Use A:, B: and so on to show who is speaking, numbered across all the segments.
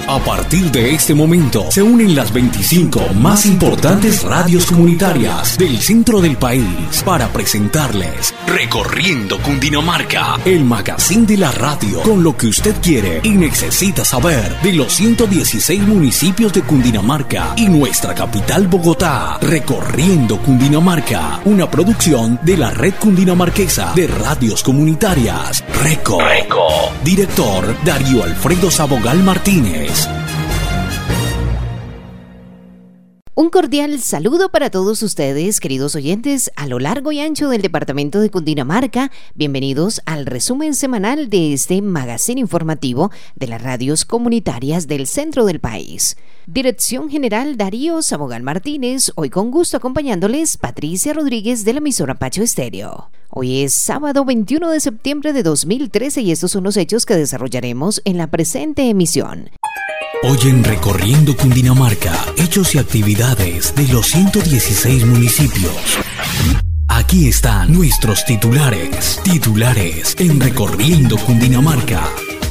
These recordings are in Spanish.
A: A partir de este momento se unen las 25 más importantes radios comunitarias del centro del país para presentarles Recorriendo Cundinamarca, el magazine de la radio con lo que usted quiere y necesita saber de los 116 municipios de Cundinamarca y nuestra capital Bogotá. Recorriendo Cundinamarca, una producción de la Red Cundinamarquesa de Radios Comunitarias. Reco. Director Darío Alfredo Sabogal Martínez.
B: Un cordial saludo para todos ustedes, queridos oyentes, a lo largo y ancho del departamento de Cundinamarca. Bienvenidos al resumen semanal de este magazine informativo de las radios comunitarias del centro del país. Dirección General Darío Sabogal Martínez, hoy con gusto acompañándoles Patricia Rodríguez de la emisora Pacho Estéreo. Hoy es sábado 21 de septiembre de 2013 y estos son los hechos que desarrollaremos en la presente emisión.
A: Hoy en Recorriendo Cundinamarca, hechos y actividades de los 116 municipios. Aquí están nuestros titulares en Recorriendo Cundinamarca.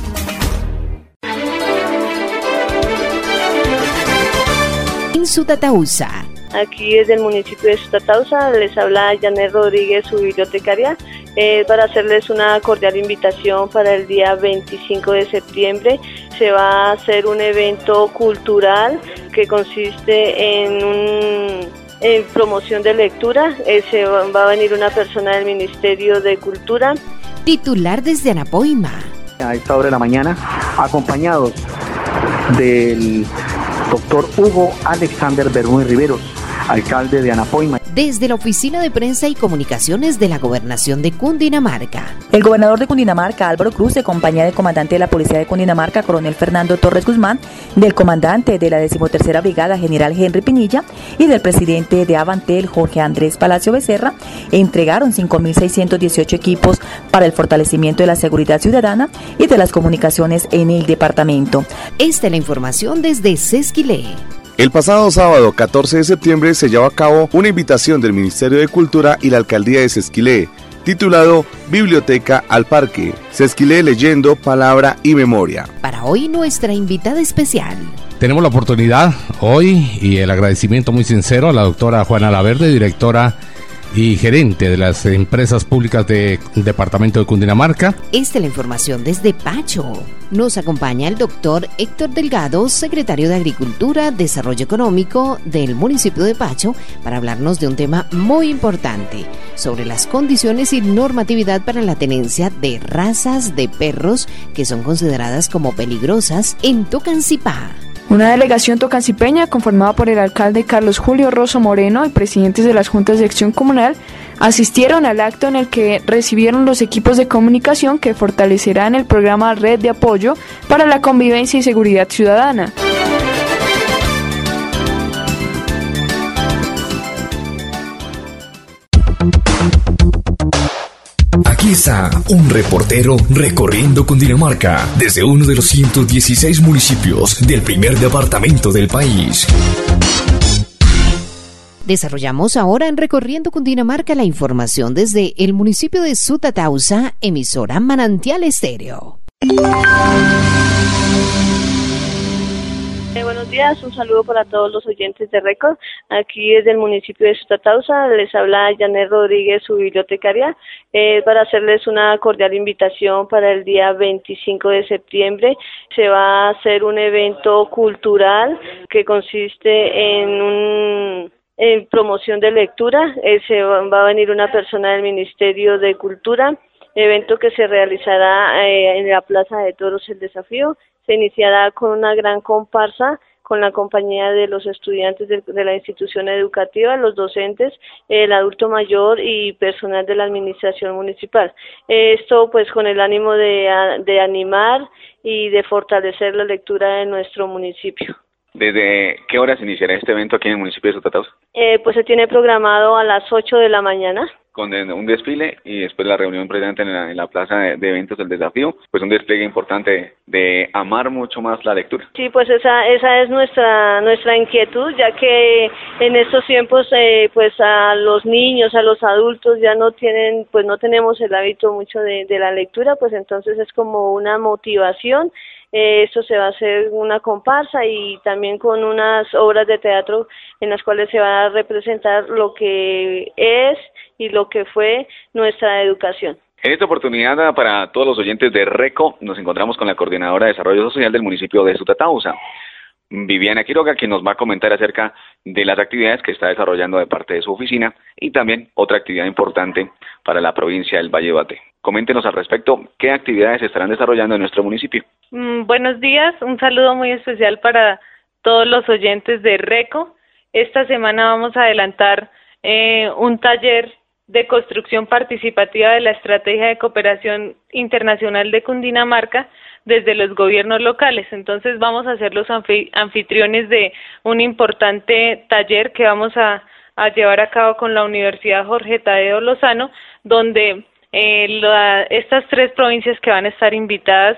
B: En Sutatausa.
C: Aquí desde el municipio de Sutatausa les habla Janet Rodríguez, su bibliotecaria, para hacerles una cordial invitación para el día 25 de septiembre. Se va a hacer un evento cultural que consiste en promoción de lectura. Va a venir una persona del Ministerio de Cultura.
B: Titular desde Anapoima.
D: A esta hora de la mañana, acompañados del doctor Hugo Alexander Bermúdez Riveros, alcalde de Anapoima.
B: Desde la Oficina de Prensa y Comunicaciones de la Gobernación de Cundinamarca.
E: El gobernador de Cundinamarca, Álvaro Cruz, en compañía del comandante de la Policía de Cundinamarca, coronel Fernando Torres Guzmán, del comandante de la 13ª Brigada, general Henry Pinilla, y del presidente de Avantel, Jorge Andrés Palacio Becerra, entregaron 5.618 equipos para el fortalecimiento de la seguridad ciudadana y de las comunicaciones en el departamento.
B: Esta es la información desde Sesquilé.
F: El pasado sábado 14 de septiembre se llevó a cabo una invitación del Ministerio de Cultura y la Alcaldía de Sesquilé, titulado Biblioteca al Parque, Sesquilé leyendo, palabra y memoria.
B: Para hoy nuestra invitada especial.
G: Tenemos la oportunidad hoy y el agradecimiento muy sincero a la doctora Juana Laverde, directora y gerente de las empresas públicas del departamento de Cundinamarca.
B: Esta es la información desde Pacho. Nos acompaña el doctor Héctor Delgado, secretario de Agricultura, Desarrollo Económico del municipio de Pacho, para hablarnos de un tema muy importante, sobre las condiciones y normatividad para la tenencia de razas de perros que son consideradas como peligrosas en Tocancipá.
H: Una delegación tocancipeña conformada por el alcalde Carlos Julio Rosso Moreno y presidentes de las juntas de acción comunal asistieron al acto en el que recibieron los equipos de comunicación que fortalecerán el programa Red de Apoyo para la Convivencia y Seguridad Ciudadana.
A: Aquí está un reportero recorriendo Cundinamarca desde uno de los 116 municipios del primer departamento del país.
B: Desarrollamos ahora en Recorriendo Cundinamarca la información desde el municipio de Sutatausa, emisora Manantial Estéreo.
C: Buenos días, un saludo para todos los oyentes de Record. Aquí desde el municipio de Sutatausa les habla Janet Rodríguez, su bibliotecaria, para hacerles una cordial invitación para el día 25 de septiembre. Se va a hacer un evento cultural que consiste en promoción de lectura. Va a venir una persona del Ministerio de Cultura, evento que se realizará en la Plaza de Toros El Desafío. Se iniciará con una gran comparsa con la compañía de los estudiantes de la institución educativa, los docentes, el adulto mayor y personal de la administración municipal. Esto pues con el ánimo de animar y de fortalecer la lectura en nuestro municipio.
I: ¿Desde qué horas iniciará este evento aquí en el municipio de Sutatausa?
C: Pues se tiene programado a las 8 de la mañana.
I: Con un desfile y después la reunión presente en la plaza de eventos del desafío, pues un despliegue importante de amar mucho más la lectura.
C: Sí, pues esa es nuestra inquietud, ya que en estos tiempos pues a los niños, a los adultos ya no tenemos el hábito mucho de la lectura, pues entonces es como una motivación Esto se va a hacer una comparsa y también con unas obras de teatro en las cuales se va a representar lo que es y lo que fue nuestra educación.
I: En esta oportunidad, para todos los oyentes de RECO, nos encontramos con la coordinadora de Desarrollo Social del municipio de Sutatausa, Viviana Quiroga, quien nos va a comentar acerca de las actividades que está desarrollando de parte de su oficina y también otra actividad importante para la provincia del Valle de Baté. Coméntenos al respecto qué actividades estarán desarrollando en nuestro municipio.
J: Buenos días, un saludo muy especial para todos los oyentes de RECO. Esta semana vamos a adelantar un taller de construcción participativa de la Estrategia de Cooperación Internacional de Cundinamarca desde los gobiernos locales. Entonces vamos a ser los anfitriones de un importante taller que vamos a llevar a cabo con la Universidad Jorge Tadeo Lozano, donde estas 3 provincias que van a estar invitadas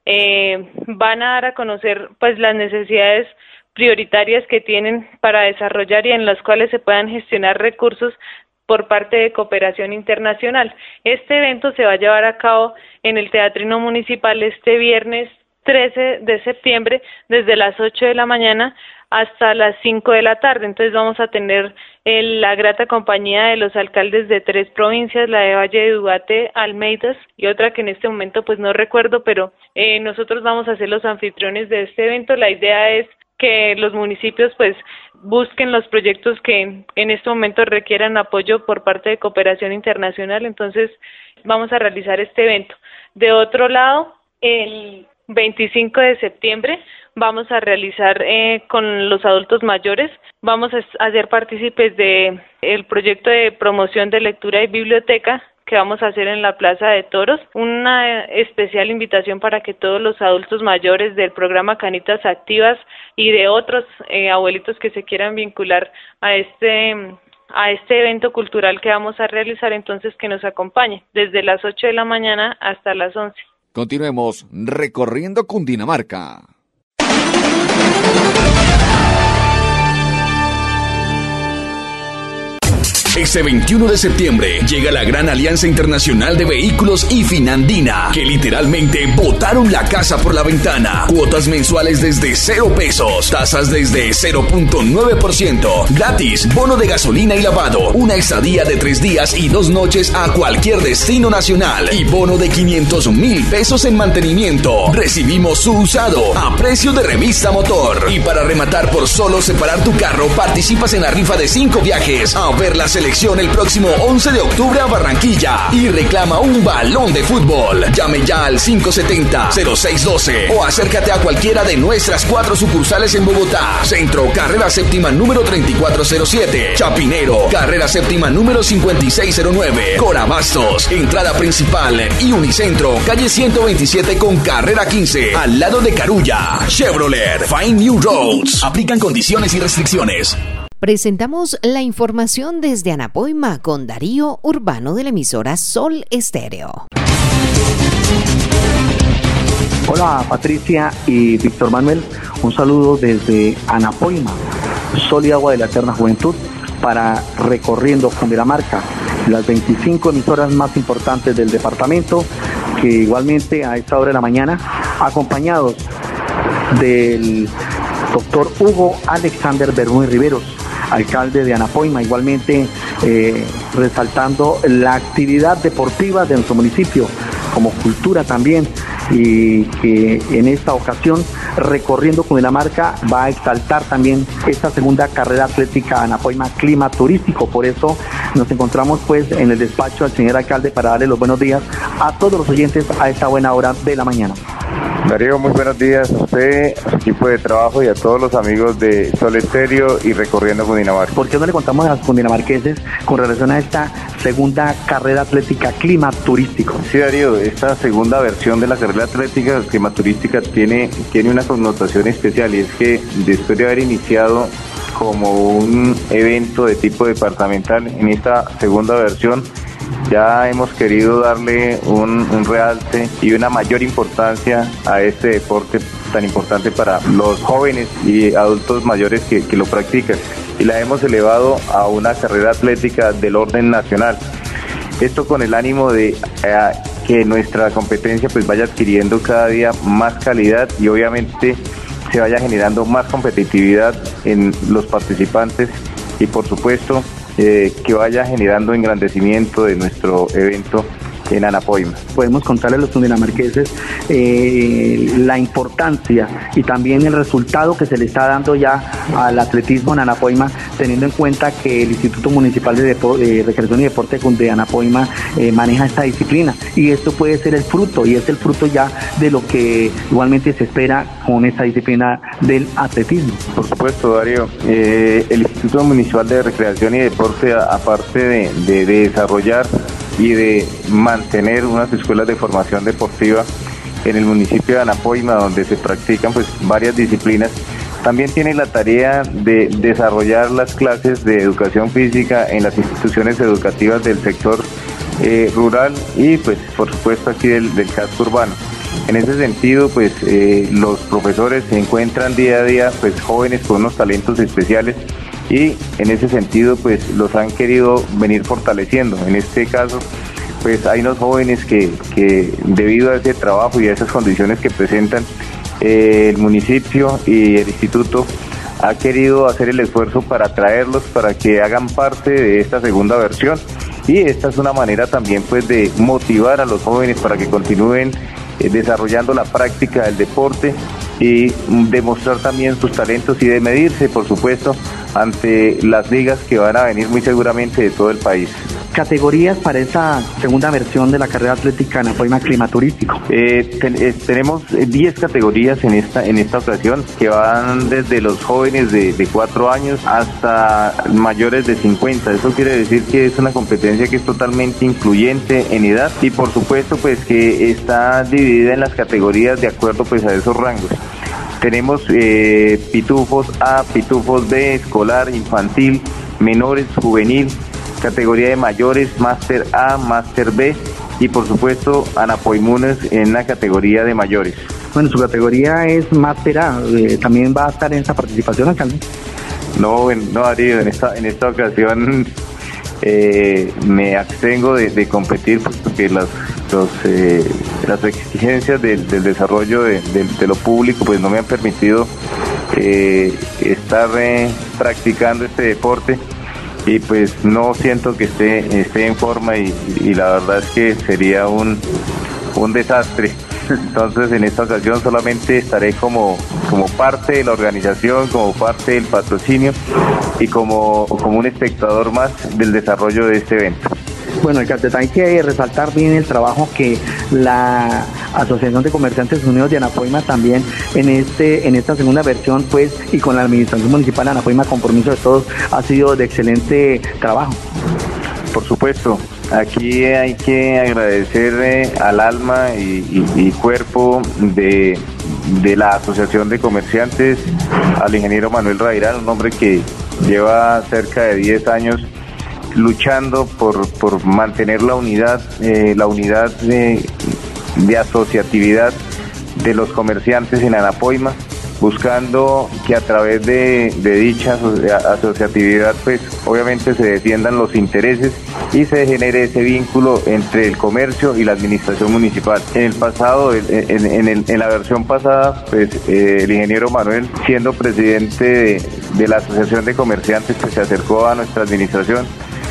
J: van a dar a conocer pues las necesidades prioritarias que tienen para desarrollar y en las cuales se puedan gestionar recursos por parte de Cooperación Internacional. Este evento se va a llevar a cabo en el Teatrino Municipal este viernes 13 de septiembre desde las 8 de la mañana hasta las 5 de la tarde. Entonces vamos a tener la grata compañía de los alcaldes de 3 provincias, la de Valledupar, Almeidas y otra que en este momento pues no recuerdo, pero nosotros vamos a ser los anfitriones de este evento. La idea es que los municipios pues busquen los proyectos que en este momento requieran apoyo por parte de Cooperación Internacional. Entonces vamos a realizar este evento. De otro lado, el 25 de septiembre vamos a realizar con los adultos mayores, vamos a hacer partícipes de el proyecto de promoción de lectura y biblioteca que vamos a hacer en la Plaza de Toros, una especial invitación para que todos los adultos mayores del programa Canitas Activas y de otros abuelitos que se quieran vincular a este evento cultural que vamos a realizar, entonces que nos acompañe desde las 8 de la mañana hasta las 11.
K: Continuemos recorriendo Cundinamarca.
A: Este 21 de septiembre llega la Gran Alianza Internacional de Vehículos y Finandina, que literalmente botaron la casa por la ventana. Cuotas mensuales desde 0 pesos, tasas desde 0.9%, gratis, bono de gasolina y lavado, una estadía de 3 días y 2 noches a cualquier destino nacional y bono de 500,000 pesos en mantenimiento. Recibimos su usado a precio de revista Motor. Y para rematar, por solo separar tu carro, participas en la rifa de 5 viajes a ver la selección el próximo 11 de octubre a Barranquilla y reclama un balón de fútbol. Llame ya al 570-0612 o acércate a cualquiera de nuestras 4 sucursales en Bogotá. Centro, carrera séptima número 3407. Chapinero, carrera séptima número 5609. Corabastos, entrada principal y Unicentro, calle 127 con carrera 15, al lado de Carulla. Chevrolet, Find New Roads. Aplican condiciones y restricciones.
B: Presentamos la información desde Anapoima con Darío Urbano de la emisora Sol Estéreo.
D: Hola Patricia y Víctor Manuel, un saludo desde Anapoima, Sol y Agua de la Eterna Juventud, para Recorriendo Cundinamarca, las 25 emisoras más importantes del departamento, que igualmente a esta hora de la mañana, acompañados del doctor Hugo Alexander Bermúdez Riveros, alcalde de Anapoima, igualmente resaltando la actividad deportiva de nuestro municipio, como cultura también, y que en esta ocasión Recorriendo Cundinamarca va a exaltar también esta segunda carrera atlética Anapoima Clima Turístico. Por eso nos encontramos pues en el despacho al señor alcalde para darle los buenos días a todos los oyentes a esta buena hora de la mañana.
L: Darío, muy buenos días a usted, a su equipo de trabajo y a todos los amigos de Sol Estéreo y Recorriendo Cundinamarca.
D: ¿Por qué no le contamos a los cundinamarqueses con relación a esta segunda carrera atlética Clima Turístico?
L: Sí, Darío, esta segunda versión de la carrera atlética Clima Turística tiene una connotación especial, y es que después de haber iniciado como un evento de tipo departamental, en esta segunda versión ya hemos querido darle un realce y una mayor importancia a este deporte tan importante para los jóvenes y adultos mayores que lo practican, y la hemos elevado a una carrera atlética del orden nacional. Esto con el ánimo de que nuestra competencia pues vaya adquiriendo cada día más calidad y obviamente se vaya generando más competitividad en los participantes y por supuesto que vaya generando engrandecimiento de nuestro evento en Anapoima.
D: Podemos contarle a los cundinamarqueses la importancia y también el resultado que se le está dando ya al atletismo en Anapoima, teniendo en cuenta que el Instituto Municipal de Recreación y Deporte de Anapoima maneja esta disciplina, y esto puede ser el fruto, y es el fruto ya de lo que igualmente se espera con esta disciplina del atletismo.
L: Por supuesto, Darío, el Instituto Municipal de Recreación y Deporte, aparte de desarrollar y de mantener unas escuelas de formación deportiva en el municipio de Anapoima, donde se practican pues varias disciplinas, también tiene la tarea de desarrollar las clases de educación física en las instituciones educativas del sector rural y pues por supuesto aquí del casco urbano. En ese sentido, pues los profesores se encuentran día a día pues jóvenes con unos talentos especiales y en ese sentido pues los han querido venir fortaleciendo. En este caso pues hay unos jóvenes que debido a ese trabajo y a esas condiciones que presentan el municipio y el instituto ha querido hacer el esfuerzo para traerlos para que hagan parte de esta segunda versión, y esta es una manera también pues de motivar a los jóvenes para que continúen desarrollando la práctica del deporte y demostrar también sus talentos y de medirse, por supuesto, ante las ligas que van a venir muy seguramente de todo el país.
D: Categorías para esta segunda versión de la carrera atlética Anapoima Climaturístico.
L: Tenemos 10 categorías en esta ocasión, que van desde los jóvenes de 4 años hasta mayores de 50. Eso quiere decir que es una competencia que es totalmente incluyente en edad y por supuesto pues que está dividida en las categorías de acuerdo pues a esos rangos. Tenemos pitufos A, pitufos B, escolar, infantil, menores, juvenil, categoría de mayores, máster A, máster B y por supuesto anapoimunes en la categoría de mayores.
D: Bueno, su categoría es máster A, ¿también va a estar en esta participación, alcalde?
L: No, Darío, en esta ocasión me abstengo de competir porque las exigencias del desarrollo de lo público pues no me han permitido estar practicando este deporte y pues no siento que esté en forma y la verdad es que sería un desastre. Entonces en esta ocasión solamente estaré como parte de la organización, como parte del patrocinio y como un espectador más del desarrollo de este evento.
D: Bueno, alcalde, hay que resaltar bien el trabajo que la Asociación de Comerciantes Unidos de Anapoima también en esta segunda versión pues y con la Administración Municipal de Anapoima, Compromiso de Todos, ha sido de excelente trabajo.
L: Por supuesto, aquí hay que agradecer al alma y cuerpo de la Asociación de Comerciantes, al ingeniero Manuel Rairán, un hombre que lleva cerca de 10 años luchando por mantener la unidad de asociatividad de los comerciantes en Anapoima, buscando que a través de dicha asociatividad pues obviamente se defiendan los intereses y se genere ese vínculo entre el comercio y la administración municipal. En el pasado, en la versión pasada, pues el ingeniero Manuel, siendo presidente de la Asociación de Comerciantes, pues se acercó a nuestra administración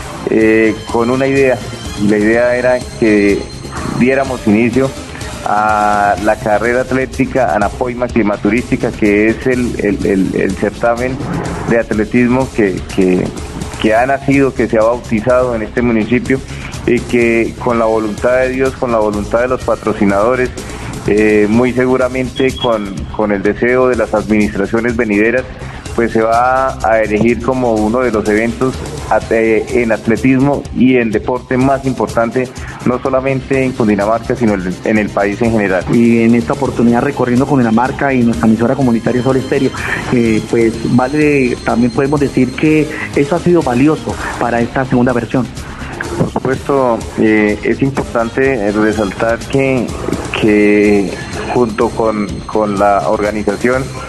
L: con una idea, y la idea era que diéramos inicio a la carrera atlética Anapoima Climaturística, que es el certamen de atletismo que ha nacido, que se ha bautizado en este municipio y que con la voluntad de Dios, con la voluntad de los patrocinadores, muy seguramente con el deseo de las administraciones venideras, pues se va a elegir como uno de los eventos en atletismo y en deporte más importante, no solamente en Cundinamarca, sino en el país en general.
D: Y en esta oportunidad, recorriendo Cundinamarca y nuestra emisora comunitaria Sol Estéreo, pues también podemos decir que eso ha sido valioso para esta segunda versión.
L: Por supuesto, es importante resaltar que junto con la organización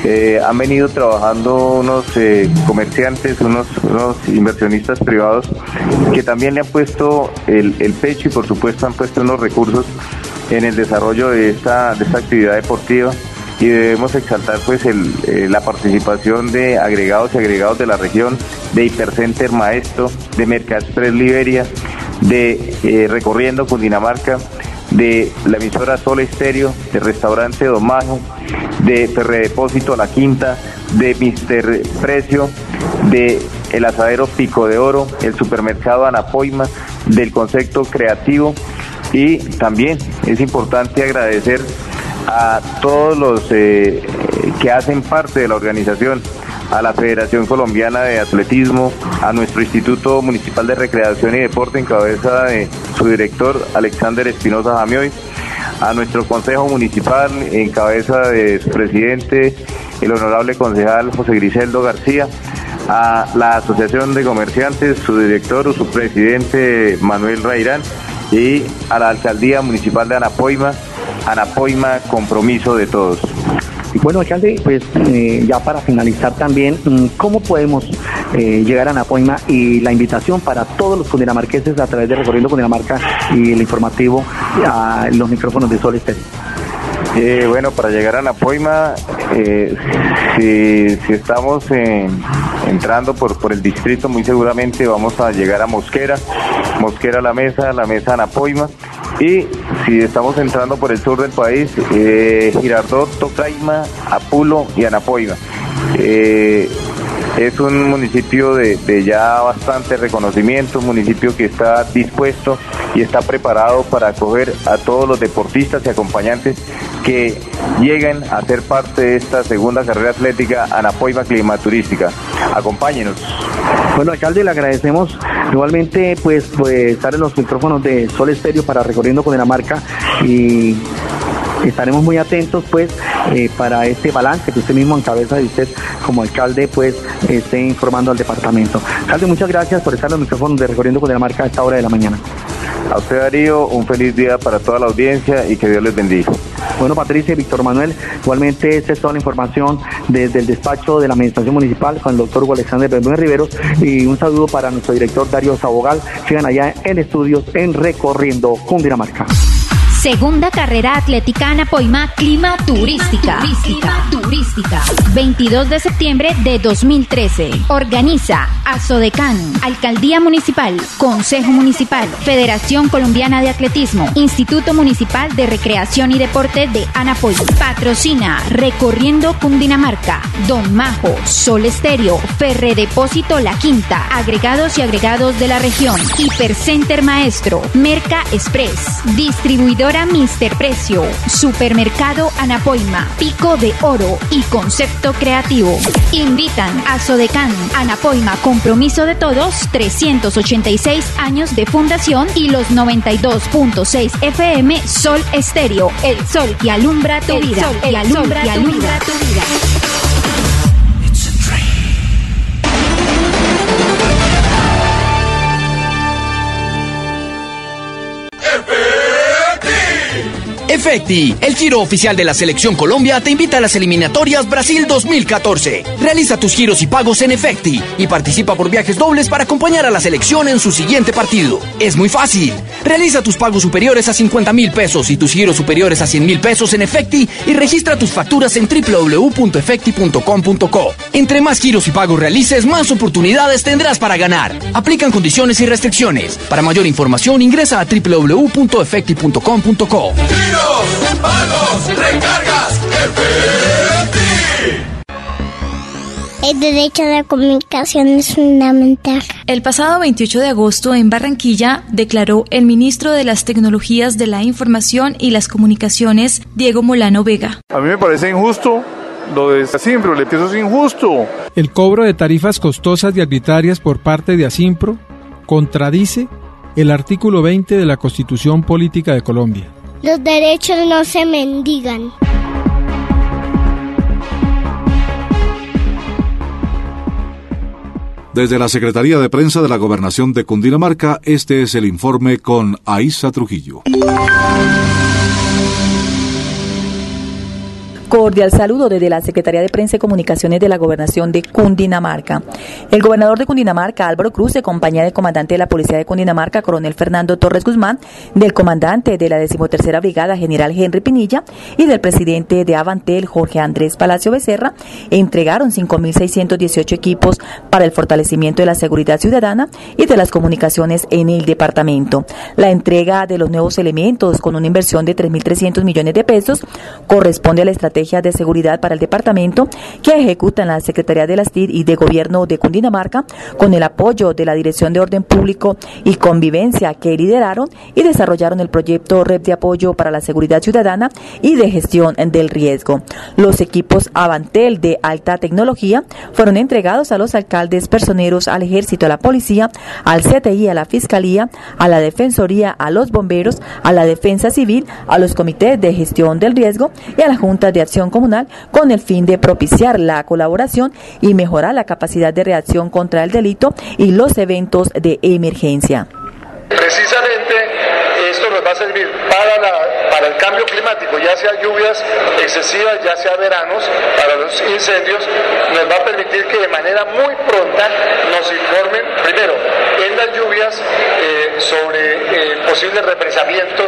L: han venido trabajando unos comerciantes, unos inversionistas privados que también le han puesto el pecho y por supuesto han puesto unos recursos en el desarrollo de esta actividad deportiva, y debemos exaltar pues la participación de agregados y agregados de la región, de Hipercenter Maestro, de Mercaexpress Liberia, de Recorriendo Cundinamarca, de la emisora Sol Estéreo, de Restaurante Don Majo, de Ferredepósito La Quinta, de Mister Precio, de el Asadero Pico de Oro, el Supermercado Anapoima, del Concepto Creativo, y también es importante agradecer a todos los que hacen parte de la organización, a la Federación Colombiana de Atletismo, a nuestro Instituto Municipal de Recreación y Deporte en cabeza de su director Alexander Espinosa Jamioy, a nuestro Consejo Municipal en cabeza de su presidente, el honorable concejal José Griseldo García, a la Asociación de Comerciantes, su director o su presidente Manuel Rairán, y a la Alcaldía Municipal de Anapoima, compromiso de todos.
D: Bueno, alcalde, pues ya para finalizar también, ¿cómo podemos llegar a Anapoima y la invitación para todos los cundinamarqueses a través de Recorriendo Cundinamarca y el informativo a los micrófonos de Sol Estéreo?
L: Bueno, para llegar a Anapoima, si estamos entrando por el distrito, muy seguramente vamos a llegar a Mosquera La Mesa Anapoima, y si estamos entrando por el sur del país, Girardot, Tocaima, Apulo y Anapoima. Es un municipio de ya bastante reconocimiento, un municipio que está dispuesto y está preparado para acoger a todos los deportistas y acompañantes que lleguen a ser parte de esta segunda carrera atlética Anapoima Climaturística. Acompáñenos.
D: Bueno, alcalde, le agradecemos igualmente pues estar en los micrófonos de Sol Estéreo para Recorriendo Cundinamarca, y estaremos muy atentos pues para este balance que usted mismo en cabeza de usted como alcalde pues esté informando al departamento. Alcalde, muchas gracias por estar en los micrófonos de Recorriendo Cundinamarca a esta hora de la mañana.
L: A usted, Darío, un feliz día para toda la audiencia y que Dios les bendiga.
D: Bueno, Patricia y Víctor Manuel, igualmente esta es toda la información desde el despacho de la Administración Municipal con el doctor Hugo Alexander Bermúdez Riveros, y un saludo para nuestro director Darío Sabogal. Sigan allá en estudios en Recorriendo Cundinamarca.
M: Segunda carrera atlética Anapoima Climaturística. 22 de septiembre de 2013. Organiza Asodecán, Alcaldía Municipal, Consejo Municipal, Federación Colombiana de Atletismo, Instituto Municipal de Recreación y Deporte de Anapoima. Patrocina Recorriendo Cundinamarca, Don Majo, Sol Estéreo, Ferredepósito La Quinta, agregados y agregados de la región, Hipercenter Maestro, Mercaexpress, distribuidora Mister Precio, Supermercado Anapoima, Pico de Oro y Concepto Creativo. Invitan a Sodecán, Anapoima, compromiso de todos, 386 años de fundación, y los 92.6 FM Sol Estéreo, el sol que alumbra tu vida. El sol que alumbra tu vida.
N: Efecti, el giro oficial de la Selección Colombia, te invita a las eliminatorias Brasil 2014. Realiza tus giros y pagos en Efecti y participa por viajes dobles para acompañar a la selección en su siguiente partido. Es muy fácil. Realiza tus pagos superiores a 50,000 pesos y tus giros superiores a 100,000 pesos en Efecti y registra tus facturas en www.efecti.com.co. Entre más giros y pagos realices, más oportunidades tendrás para ganar. Aplican condiciones y restricciones. Para mayor información ingresa a www.efecti.com.co.
O: ¡Pagos! ¡Recargas! ¡Efecti!
P: El derecho a la comunicación es fundamental.
Q: El pasado 28 de agosto en Barranquilla declaró el ministro de las Tecnologías de la Información y las Comunicaciones, Diego Molano Vega.
R: A mí me parece injusto lo de Asimpro, eso es injusto.
S: El cobro de tarifas costosas y arbitrarias por parte de Asimpro contradice el artículo 20 de la Constitución Política de Colombia.
P: Los derechos no se mendigan.
T: Desde la Secretaría de Prensa de la Gobernación de Cundinamarca, este es el informe con Aiza Trujillo.
E: Cordial saludo desde la Secretaría de Prensa y Comunicaciones de la Gobernación de Cundinamarca. El gobernador de Cundinamarca, Álvaro Cruz, en compañía del comandante de la Policía de Cundinamarca, coronel Fernando Torres Guzmán, del comandante de la 13ª Brigada, general Henry Pinilla, y del presidente de Avantel, Jorge Andrés Palacio Becerra, entregaron 5.618 equipos para el fortalecimiento de la seguridad ciudadana y de las comunicaciones en el departamento. La entrega de los nuevos elementos, con una inversión de 3.300 millones de pesos, corresponde a la estrategia de seguridad para el departamento que ejecutan la Secretaría de las TIC y de Gobierno de Cundinamarca, con el apoyo de la Dirección de Orden Público y Convivencia, que lideraron y desarrollaron el proyecto Red de Apoyo para la Seguridad Ciudadana y de Gestión del Riesgo. Los equipos Avantel de alta tecnología fueron entregados a los alcaldes personeros, al Ejército, a la Policía, al CTI, a la Fiscalía, a la Defensoría, a los bomberos, a la Defensa Civil, a los comités de gestión del riesgo y a la Junta de Acción Comunal, con el fin de propiciar la colaboración y mejorar la capacidad de reacción contra el delito y los eventos de emergencia.
R: Precisamente esto nos va a servir para el cambio climático, ya sea lluvias excesivas, ya sea veranos, para los incendios. Nos va a permitir que de manera muy pronta nos informen, primero, en las lluvias, sobre posibles represamientos,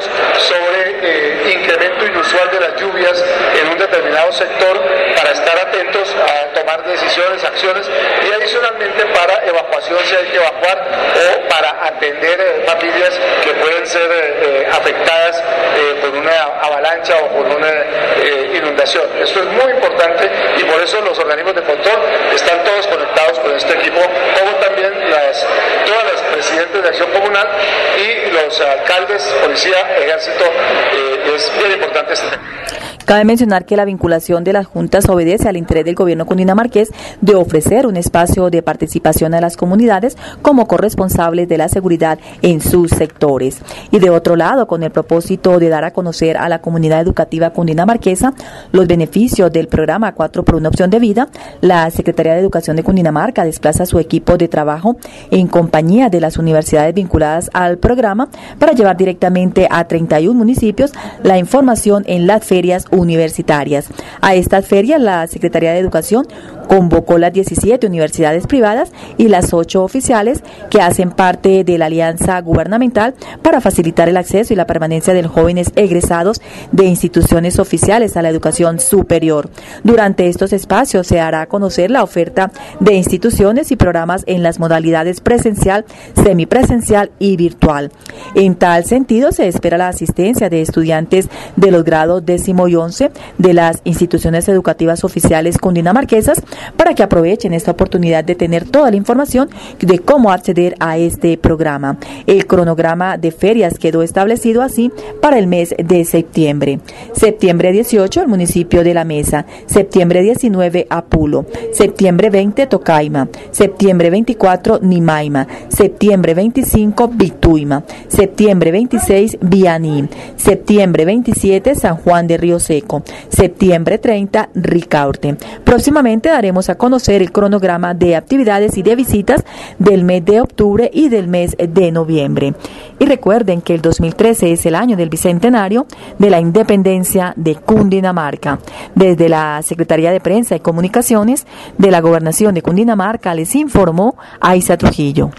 R: sobre incremento inusual de las lluvias en un determinado sector, para estar atentos a tomar decisiones, acciones, y adicionalmente para evacuación si hay que evacuar, o para atender familias que pueden ser afectadas por una avalancha o por una inundación. Esto es muy importante y por eso los organismos de control están todos conectados con este equipo, como también todas las presidentes de Acción Comunal y los alcaldes, policía, ejército. Es bien importante este tema.
E: Cabe mencionar que la vinculación de las juntas obedece al interés del gobierno cundinamarqués de ofrecer un espacio de participación a las comunidades como corresponsables de la seguridad en sus sectores. Y de otro lado, con el propósito de dar a conocer a la comunidad educativa cundinamarquesa los beneficios del programa 4 por una opción de vida, la Secretaría de Educación de Cundinamarca desplaza su equipo de trabajo en compañía de las universidades vinculadas al programa para llevar directamente a 31 municipios la información en las ferias universitarias. A estas ferias, la Secretaría de Educación convocó las 17 universidades privadas y las 8 oficiales que hacen parte de la alianza gubernamental para facilitar el acceso y la permanencia de los jóvenes egresados de instituciones oficiales a la educación superior. Durante estos espacios se hará conocer la oferta de instituciones y programas en las modalidades presencial, semipresencial y virtual. En tal sentido, se espera la asistencia de estudiantes de los grados 10º y 11 de las instituciones educativas oficiales cundinamarquesas para que aprovechen esta oportunidad de tener toda la información de cómo acceder a este programa. El cronograma de ferias quedó establecido así para el mes de septiembre. Septiembre 18, el municipio de La Mesa. Septiembre 19, Apulo. Septiembre 20, Tocaima. Septiembre 24, Nimaima. Septiembre 25, Vituima. Septiembre 26, Vianí. Septiembre 27, San Juan de Río Seco. Septiembre 30, Ricaurte. Próximamente daremos a conocer el cronograma de actividades y de visitas del mes de octubre y del mes de noviembre. Y recuerden que el 2013 es el año del bicentenario de la independencia de Cundinamarca. Desde la Secretaría de Prensa y Comunicaciones de la Gobernación de Cundinamarca les informó Aiza Trujillo.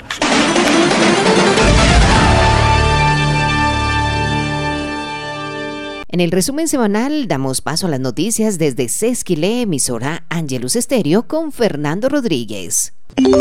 B: En el resumen semanal damos paso a las noticias desde Sesquilé, emisora Ángelus Estéreo, con Fernando Rodríguez.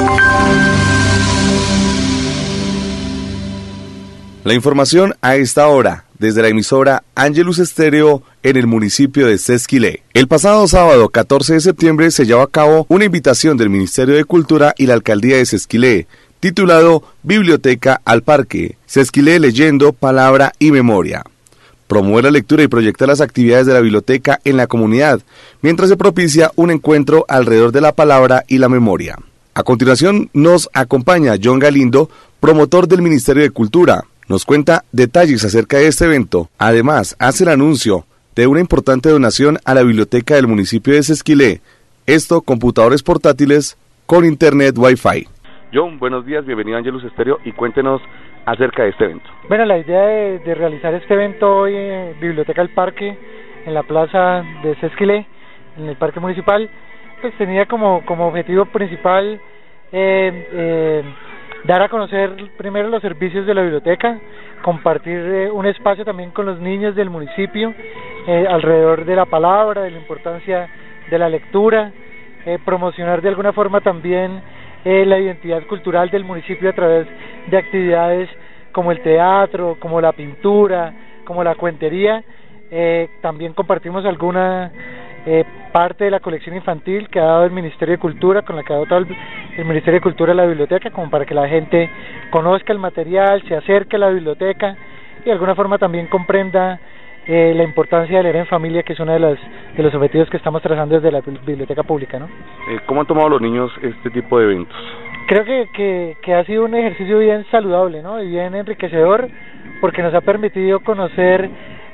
F: La información a esta hora, desde la emisora Ángelus Estéreo en el municipio de Sesquilé. El pasado sábado 14 de septiembre se llevó a cabo una invitación del Ministerio de Cultura y la Alcaldía de Sesquilé, titulado Biblioteca al Parque, Sesquilé leyendo, palabra y memoria. Promueve la lectura y proyecta las actividades de la biblioteca en la comunidad, mientras se propicia un encuentro alrededor de la palabra y la memoria. A continuación nos acompaña John Galindo, promotor del Ministerio de Cultura. Nos cuenta detalles acerca de este evento. Además, hace el anuncio de una importante donación a la biblioteca del municipio de Sesquilé. Esto, computadores portátiles con internet Wi-Fi. John, buenos días, bienvenido a Ángelus Estéreo y cuéntenos acerca de este evento.
U: Bueno, la idea de realizar este evento hoy en Biblioteca del Parque, en la plaza de Sesquilé, en el parque municipal, pues tenía como objetivo principal dar a conocer primero los servicios de la biblioteca, compartir un espacio también con los niños del municipio alrededor de la palabra, de la importancia de la lectura, promocionar de alguna forma también la identidad cultural del municipio a través de actividades como el teatro, como la pintura, como la cuentería. También compartimos alguna parte de la colección infantil que ha dado el Ministerio de Cultura, con la que ha dotado el Ministerio de Cultura a la biblioteca, como para que la gente conozca el material, se acerque a la biblioteca y de alguna forma también comprenda la importancia de leer en familia, que es uno de los objetivos que estamos trazando desde la biblioteca pública, ¿no?
F: ¿Cómo han tomado los niños este tipo de eventos?
U: Creo que ha sido un ejercicio bien saludable, ¿no? Y bien enriquecedor, porque nos ha permitido conocer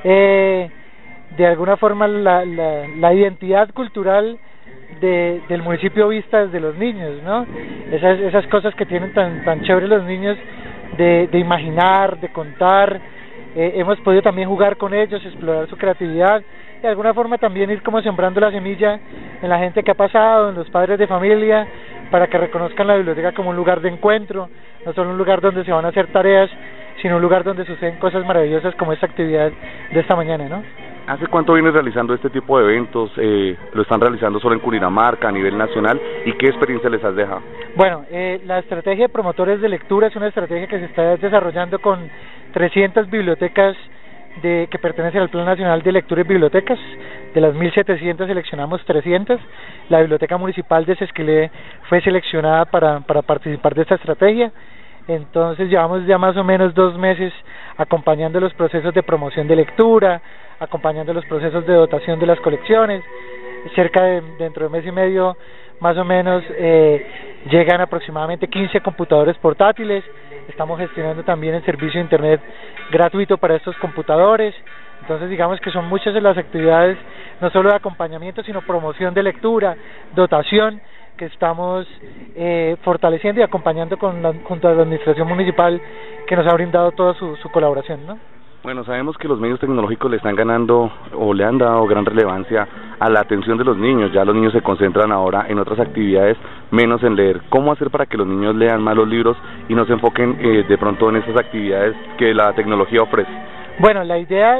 U: de alguna forma la identidad cultural del municipio vista desde los niños, ¿no? Esas cosas que tienen tan chéveres los niños de imaginar, de contar. Hemos podido también jugar con ellos, explorar su creatividad y de alguna forma también ir como sembrando la semilla en la gente que ha pasado, en los padres de familia, para que reconozcan la biblioteca como un lugar de encuentro, no solo un lugar donde se van a hacer tareas, sino un lugar donde suceden cosas maravillosas como esta actividad de esta mañana, ¿no?
F: ¿Hace cuánto vienes realizando este tipo de eventos? ¿Lo están realizando solo en Cundinamarca, a nivel nacional? ¿Y qué experiencia les has dejado?
U: Bueno, la estrategia de promotores de lectura es una estrategia que se está desarrollando con 300 bibliotecas que pertenecen al Plan Nacional de Lectura y Bibliotecas. De las 1.700 seleccionamos 300. La Biblioteca Municipal de Sesquilé fue seleccionada para participar de esta estrategia. Entonces llevamos ya más o menos 2 meses acompañando los procesos de promoción de lectura, acompañando los procesos de dotación de las colecciones. Dentro de mes y medio más o menos llegan aproximadamente 15 computadores portátiles. Estamos gestionando también el servicio de internet gratuito para estos computadores. Entonces digamos que son muchas de las actividades, no solo de acompañamiento, sino promoción de lectura, dotación, que estamos fortaleciendo y acompañando junto a la administración municipal, que nos ha brindado toda su colaboración, ¿no?
F: Bueno, sabemos que los medios tecnológicos le están ganando o le han dado gran relevancia a la atención de los niños. Ya los niños se concentran ahora en otras actividades, menos en leer. ¿Cómo hacer para que los niños lean más los libros y no se enfoquen de pronto en esas actividades que la tecnología ofrece?
U: Bueno, la idea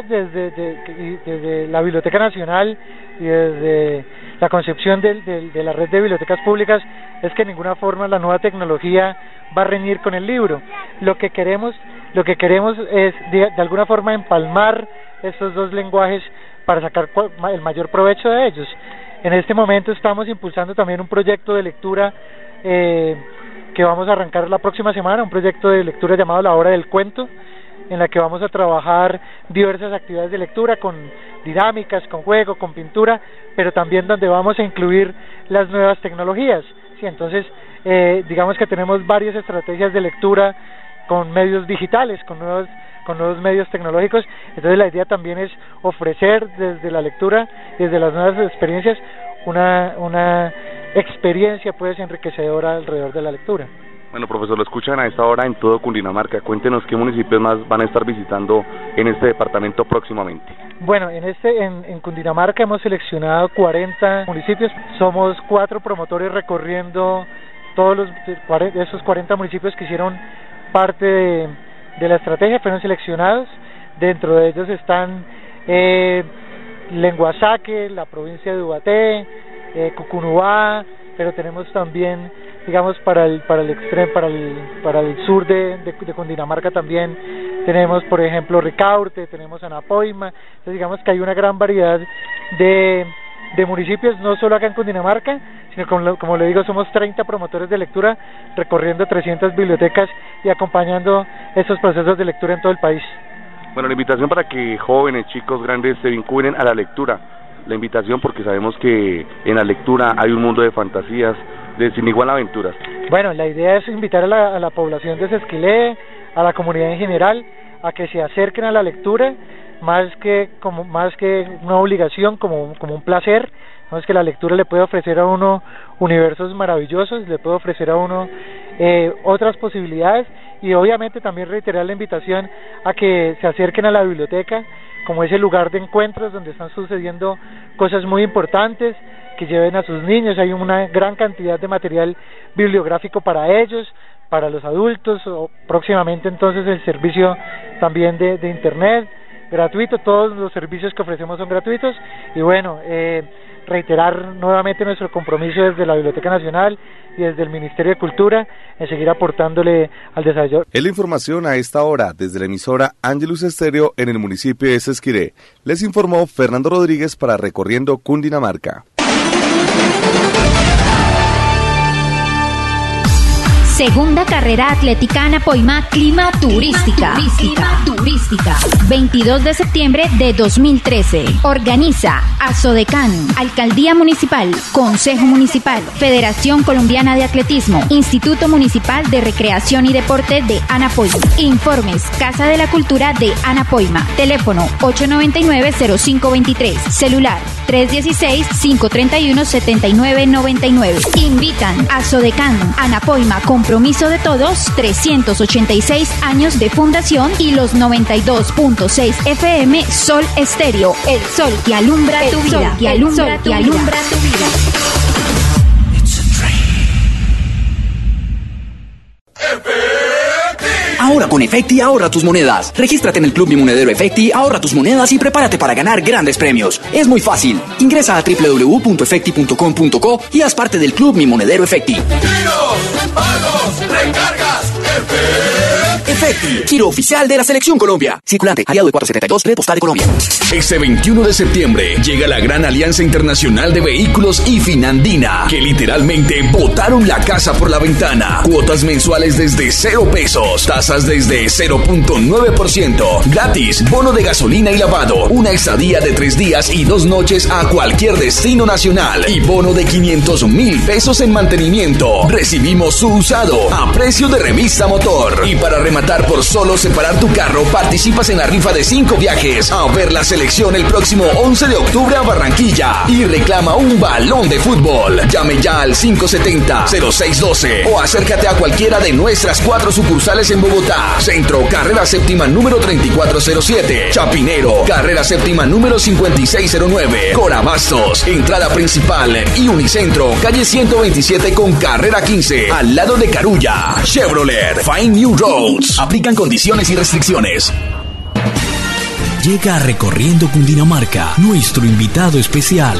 U: desde la Biblioteca Nacional y desde la concepción de la red de bibliotecas públicas es que de ninguna forma la nueva tecnología va a reñir con el libro. Lo que queremos es de alguna forma empalmar estos dos lenguajes para sacar el mayor provecho de ellos. En este momento estamos impulsando también un proyecto de lectura que vamos a arrancar la próxima semana, un proyecto de lectura llamado La Hora del Cuento, en la que vamos a trabajar diversas actividades de lectura con dinámicas, con juego, con pintura, pero también donde vamos a incluir las nuevas tecnologías. Sí, entonces digamos que tenemos varias estrategias de lectura con medios digitales, con nuevos medios tecnológicos. Entonces la idea también es ofrecer desde la lectura, desde las nuevas experiencias, una experiencia pues enriquecedora alrededor de la lectura.
F: Bueno, profesor, lo escuchan a esta hora en todo Cundinamarca. Cuéntenos qué municipios más van a estar visitando en este departamento próximamente.
U: Bueno, en Cundinamarca hemos seleccionado 40 municipios. Somos 4 promotores recorriendo todos esos 40 municipios que hicieron parte de la estrategia, fueron seleccionados. Dentro de ellos están Lenguasaque, la provincia de Ubaté, Cucunubá, pero tenemos también, digamos, para el sur de Cundinamarca también tenemos, por ejemplo, Ricaurte, tenemos Anapoima. Entonces digamos que hay una gran variedad de municipios, no solo acá en Cundinamarca, sino como le digo, somos 30 promotores de lectura recorriendo 300 bibliotecas y acompañando estos procesos de lectura en todo el país.
F: Bueno, la invitación para que jóvenes, chicos, grandes se vinculen a la lectura. La invitación porque sabemos que en la lectura hay un mundo de fantasías, de sin igual aventuras.
U: Bueno, la idea es invitar a la población de Sesquilé, a la comunidad en general, a que se acerquen a la lectura, más que una obligación, como un placer. No, es que la lectura le puede ofrecer a uno universos maravillosos, le puede ofrecer a uno otras posibilidades, y obviamente también reiterar la invitación a que se acerquen a la biblioteca, como ese lugar de encuentros donde están sucediendo cosas muy importantes, que lleven a sus niños. Hay una gran cantidad de material bibliográfico para ellos, para los adultos, o próximamente entonces el servicio también de internet gratuito. Todos los servicios que ofrecemos son gratuitos. Y bueno, reiterar nuevamente nuestro compromiso desde la Biblioteca Nacional y desde el Ministerio de Cultura en seguir aportándole al desarrollo.
F: Es la información a esta hora desde la emisora Angelus Estéreo en el municipio de Sesquiré. Les informó Fernando Rodríguez para Recorriendo Cundinamarca.
M: Segunda carrera atlética Anapoima Clima Turística. 22 de septiembre de 2013. Organiza Asodecan, Alcaldía Municipal, Consejo Municipal, Federación Colombiana de Atletismo, Instituto Municipal de Recreación y Deporte de Anapoima. Informes, Casa de la Cultura de Anapoima. Teléfono 899-0523. Celular 316-531-7999. Invitan Asodecan, Anapoima, Compromiso de Todos, 386 años de fundación y los 92.6 FM Sol Estéreo, el sol que alumbra tu vida, que alumbra tu vida.
N: Ahora con Efecti ahorra tus monedas. Regístrate en el Club Mi Monedero Efecti, ahorra tus monedas y prepárate para ganar grandes premios. Es muy fácil. Ingresa a www.efecti.com.co y haz parte del Club Mi Monedero Efecti.
O: Giros, pagos, recargas,
N: Efecti, giro oficial de la Selección Colombia. Circulante, aliado de 472, Red Postal de Colombia.
A: Este 21 de septiembre llega la gran Alianza Internacional de Vehículos y Finandina, que literalmente botaron la casa por la ventana. Cuotas mensuales desde 0 pesos, tasas desde 0.9%, gratis, bono de gasolina y lavado, una estadía de 3 días y 2 noches a cualquier destino nacional y bono de 500,000 pesos en mantenimiento. Recibimos su usado a precio de revista Motor. Y para rematar, por solo separar tu carro, participas en la rifa de 5 viajes a ver la selección el próximo 11 de octubre a Barranquilla y reclama un balón de fútbol. Llame ya al 570-0612 o acércate a cualquiera de nuestras 4 sucursales en Bogotá. Centro, carrera séptima número 3407. Chapinero, carrera séptima número 5609. Corabastos, entrada principal y Unicentro, calle 127 con carrera 15, al lado de Carulla. Chevrolet, Find New Roads. Aplican condiciones y restricciones. Llega Recorriendo Cundinamarca, nuestro invitado especial.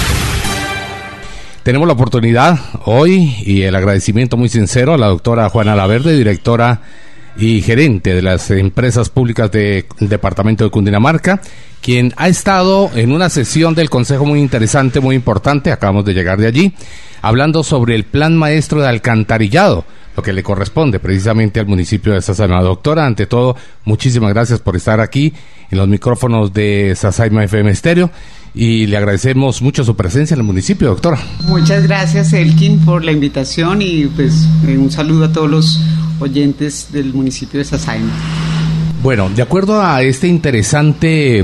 G: Tenemos la oportunidad hoy y el agradecimiento muy sincero a la doctora Juana Laverde, directora y gerente de las empresas públicas del departamento de Cundinamarca, quien ha estado en una sesión del Consejo muy interesante, muy importante, acabamos de llegar de allí, hablando sobre el plan maestro de alcantarillado, lo que le corresponde precisamente al municipio de Sasaima. Doctora, ante todo, muchísimas gracias por estar aquí en los micrófonos de Sasaima FM Estéreo y le agradecemos mucho su presencia en el municipio, doctora.
V: Muchas gracias, Elkin, por la invitación y pues un saludo a todos los oyentes del municipio de Sasaima.
G: Bueno, de acuerdo a este interesante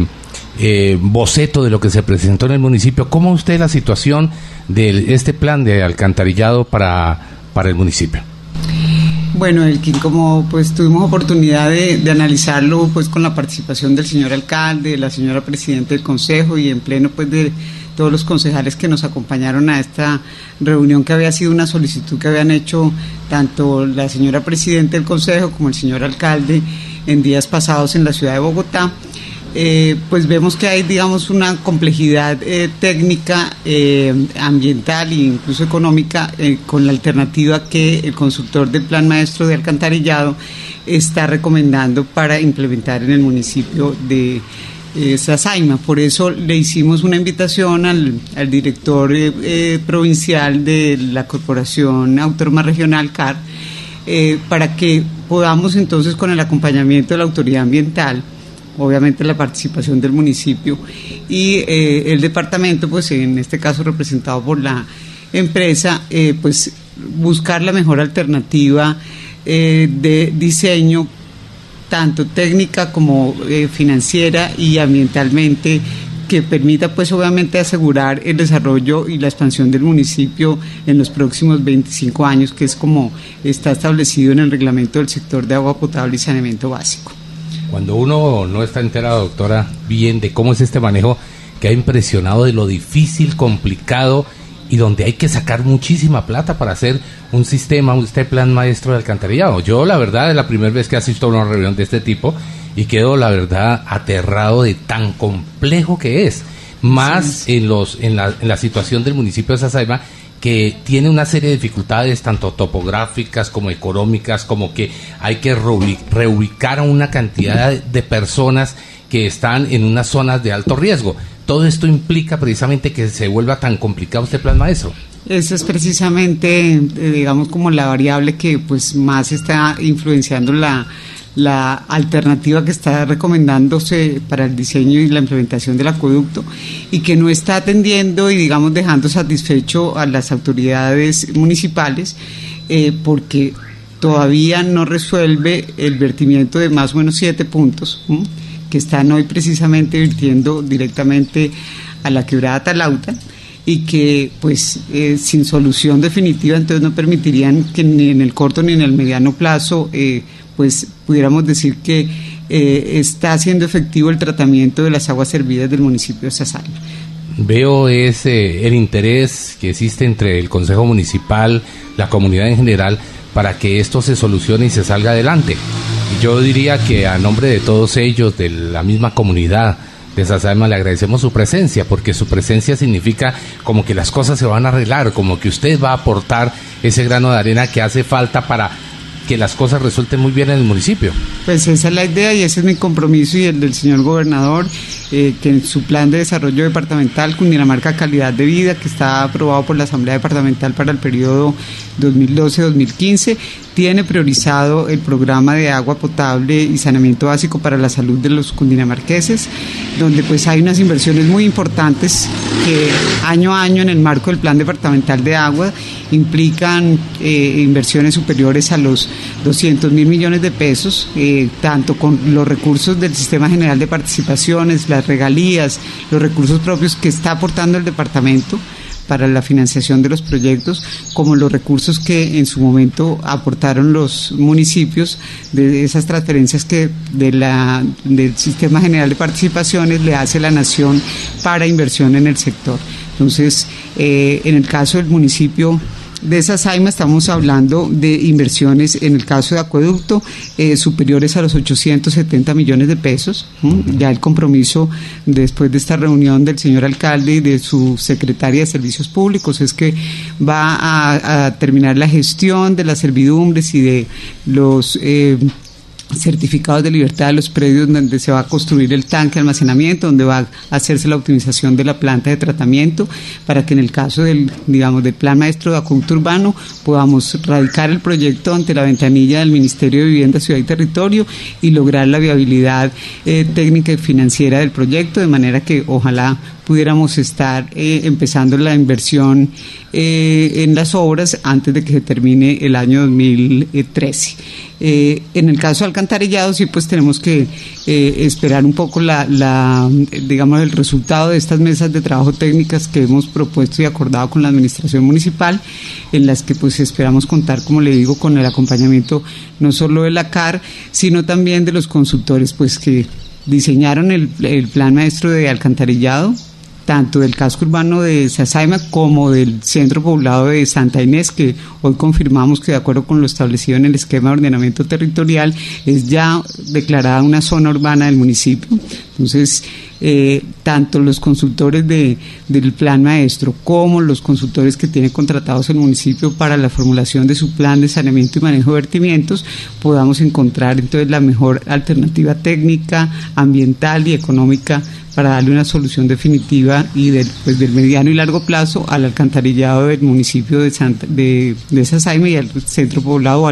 G: boceto de lo que se presentó en el municipio, ¿cómo usted la situación de este plan de alcantarillado para el municipio?
V: Bueno, Elkin, como pues tuvimos oportunidad de analizarlo pues con la participación del señor alcalde, de la señora presidenta del consejo y en pleno pues de todos los concejales que nos acompañaron a esta reunión, que había sido una solicitud que habían hecho tanto la señora presidenta del consejo como el señor alcalde en días pasados en la ciudad de Bogotá. Pues vemos que hay, digamos, una complejidad técnica, ambiental e incluso económica con la alternativa que el consultor del Plan Maestro de Alcantarillado está recomendando para implementar en el municipio de Sasaima. Por eso le hicimos una invitación al director provincial de la Corporación Autónoma Regional, CAR, para que podamos entonces, con el acompañamiento de la autoridad ambiental, obviamente la participación del municipio y el departamento, pues en este caso representado por la empresa, pues buscar la mejor alternativa de diseño, tanto técnica como financiera y ambientalmente, que permita pues obviamente asegurar el desarrollo y la expansión del municipio en los próximos 25 años, que es como está establecido en el reglamento del sector de agua potable y saneamiento básico.
G: Cuando uno no está enterado, doctora, bien de cómo es este manejo, que ha impresionado de lo difícil, complicado y donde hay que sacar muchísima plata para hacer un sistema, este plan maestro de alcantarillado. Yo, la verdad, es la primera vez que asisto a una reunión de este tipo y quedo, la verdad, aterrado de tan complejo que es. Más en la situación del municipio de Sasaima, que tiene una serie de dificultades tanto topográficas como económicas, como que hay que reubicar a una cantidad de personas que están en unas zonas de alto riesgo. Todo esto implica precisamente que se vuelva tan complicado este plan maestro.
V: Esa es precisamente, digamos, como la variable que pues más está influenciando la alternativa que está recomendándose para el diseño y la implementación del acueducto, y que no está atendiendo y, digamos, dejando satisfecho a las autoridades municipales, porque todavía no resuelve el vertimiento de más o menos 7 puntos, que están hoy precisamente vertiendo directamente a la quebrada Talauta, y que pues sin solución definitiva entonces no permitirían que ni en el corto ni en el mediano plazo pues pudiéramos decir que está siendo efectivo el tratamiento de las aguas servidas del municipio de Sasaima.
G: Veo el interés que existe entre el Consejo Municipal, la comunidad en general, para que esto se solucione y se salga adelante. Y yo diría que a nombre de todos ellos, de la misma comunidad de Sasaima, le agradecemos su presencia, porque su presencia significa como que las cosas se van a arreglar, como que usted va a aportar ese grano de arena que hace falta para que las cosas resulten muy bien en el municipio.
V: Pues esa es la idea y ese es mi compromiso y el del señor gobernador, que en su plan de desarrollo departamental Cundinamarca Calidad de Vida, que está aprobado por la Asamblea Departamental para el periodo 2012-2015, tiene priorizado el programa de agua potable y saneamiento básico para la salud de los cundinamarqueses, donde pues hay unas inversiones muy importantes que año a año en el marco del plan departamental de agua implican inversiones superiores a los 200.000 millones de pesos, tanto con los recursos del Sistema General de Participaciones, las regalías, los recursos propios que está aportando el departamento para la financiación de los proyectos, como los recursos que en su momento aportaron los municipios de esas transferencias que del Sistema General de Participaciones le hace la Nación para inversión en el sector. Entonces, en el caso del municipio de Sasaima estamos hablando de inversiones, en el caso de acueducto, superiores a los 870 millones de pesos. Ya el compromiso después de esta reunión del señor alcalde y de su secretaria de Servicios Públicos es que va a terminar la gestión de las servidumbres y de los certificados de libertad de los predios donde se va a construir el tanque de almacenamiento, donde va a hacerse la optimización de la planta de tratamiento, para que en el caso del plan maestro de acueducto urbano podamos radicar el proyecto ante la ventanilla del Ministerio de Vivienda, Ciudad y Territorio y lograr la viabilidad técnica y financiera del proyecto, de manera que ojalá pudiéramos estar empezando la inversión en las obras antes de que se termine el año 2013. En el caso de alcantarillado sí pues tenemos que esperar un poco digamos el resultado de estas mesas de trabajo técnicas que hemos propuesto y acordado con la administración municipal, en las que pues esperamos contar, como le digo, con el acompañamiento no solo de la CAR, sino también de los consultores pues que diseñaron el plan maestro de alcantarillado, tanto del casco urbano de Sasaima como del centro poblado de Santa Inés, que hoy confirmamos que de acuerdo con lo establecido en el esquema de ordenamiento territorial es ya declarada una zona urbana del municipio. Entonces, tanto los consultores del plan maestro como los consultores que tiene contratados el municipio para la formulación de su plan de saneamiento y manejo de vertimientos, podamos encontrar entonces la mejor alternativa técnica, ambiental y económica para darle una solución definitiva y del mediano y largo plazo al alcantarillado del municipio de Sasaima y al centro poblado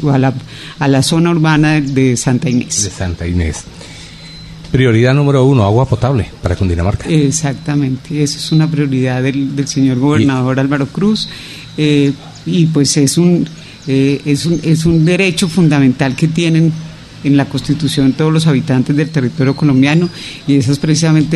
V: a la zona urbana de Santa Inés.
G: De Santa Inés. Prioridad número 1, agua potable para Cundinamarca.
V: Exactamente, esa es una prioridad del señor gobernador Álvaro Cruz, y pues es un derecho fundamental que tienen en la Constitución todos los habitantes del territorio colombiano, y esa es precisamente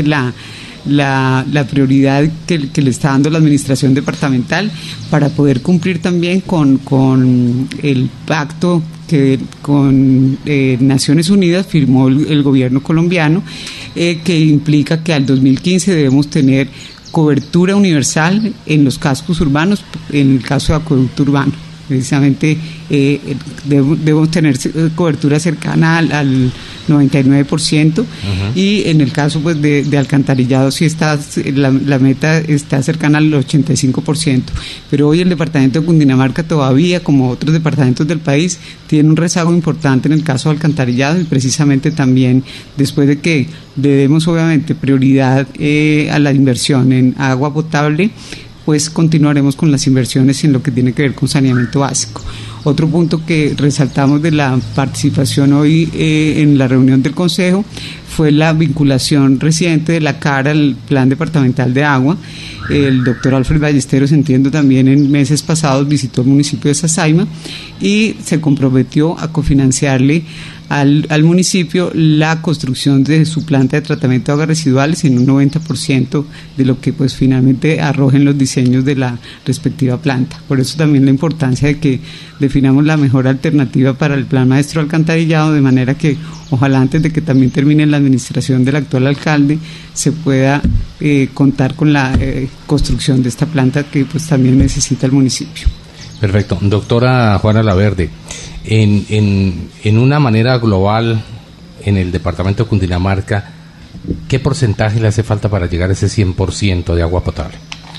V: la prioridad que le está dando la administración departamental para poder cumplir también con el pacto que con Naciones Unidas firmó el gobierno colombiano, que implica que al 2015 debemos tener cobertura universal en los cascos urbanos, en el caso de acueducto urbano. Precisamente debemos tener cobertura cercana al 99%, y en el caso pues de alcantarillado sí está la meta está cercana al 85%, pero hoy el departamento de Cundinamarca todavía, como otros departamentos del país, tiene un rezago importante en el caso de alcantarillado, y precisamente también después de que le demos obviamente prioridad a la inversión en agua potable, pues continuaremos con las inversiones en lo que tiene que ver con saneamiento básico. Otro punto que resaltamos de la participación hoy en la reunión del Consejo fue la vinculación reciente de la CAR al Plan Departamental de Agua. El doctor Alfred Ballesteros, entiendo, también en meses pasados visitó el municipio de Sasaima y se comprometió a cofinanciarle al municipio la construcción de su planta de tratamiento de aguas residuales en un 90% de lo que pues finalmente arrojen los diseños de la respectiva planta. Por eso también la importancia de que definamos la mejor alternativa para el plan maestro alcantarillado, de manera que ojalá antes de que también termine la administración del actual alcalde se pueda contar con la construcción de esta planta que pues también necesita el municipio.
G: Perfecto. Doctora Juana Laverde, en una manera global, en el departamento de Cundinamarca, ¿qué porcentaje le hace falta para llegar a ese 100% de agua potable?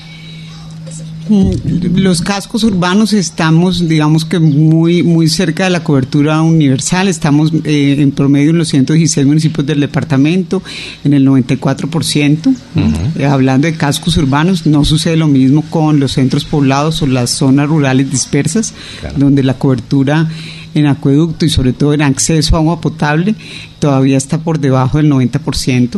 V: Los cascos urbanos estamos, digamos que muy cerca de la cobertura universal. Estamos en promedio en los 116 municipios del departamento, en el 94%. Hablando de cascos urbanos, no sucede lo mismo con los centros poblados o las zonas rurales dispersas, claro, donde la cobertura en acueducto y sobre todo en acceso a agua potable todavía está por debajo del 90%.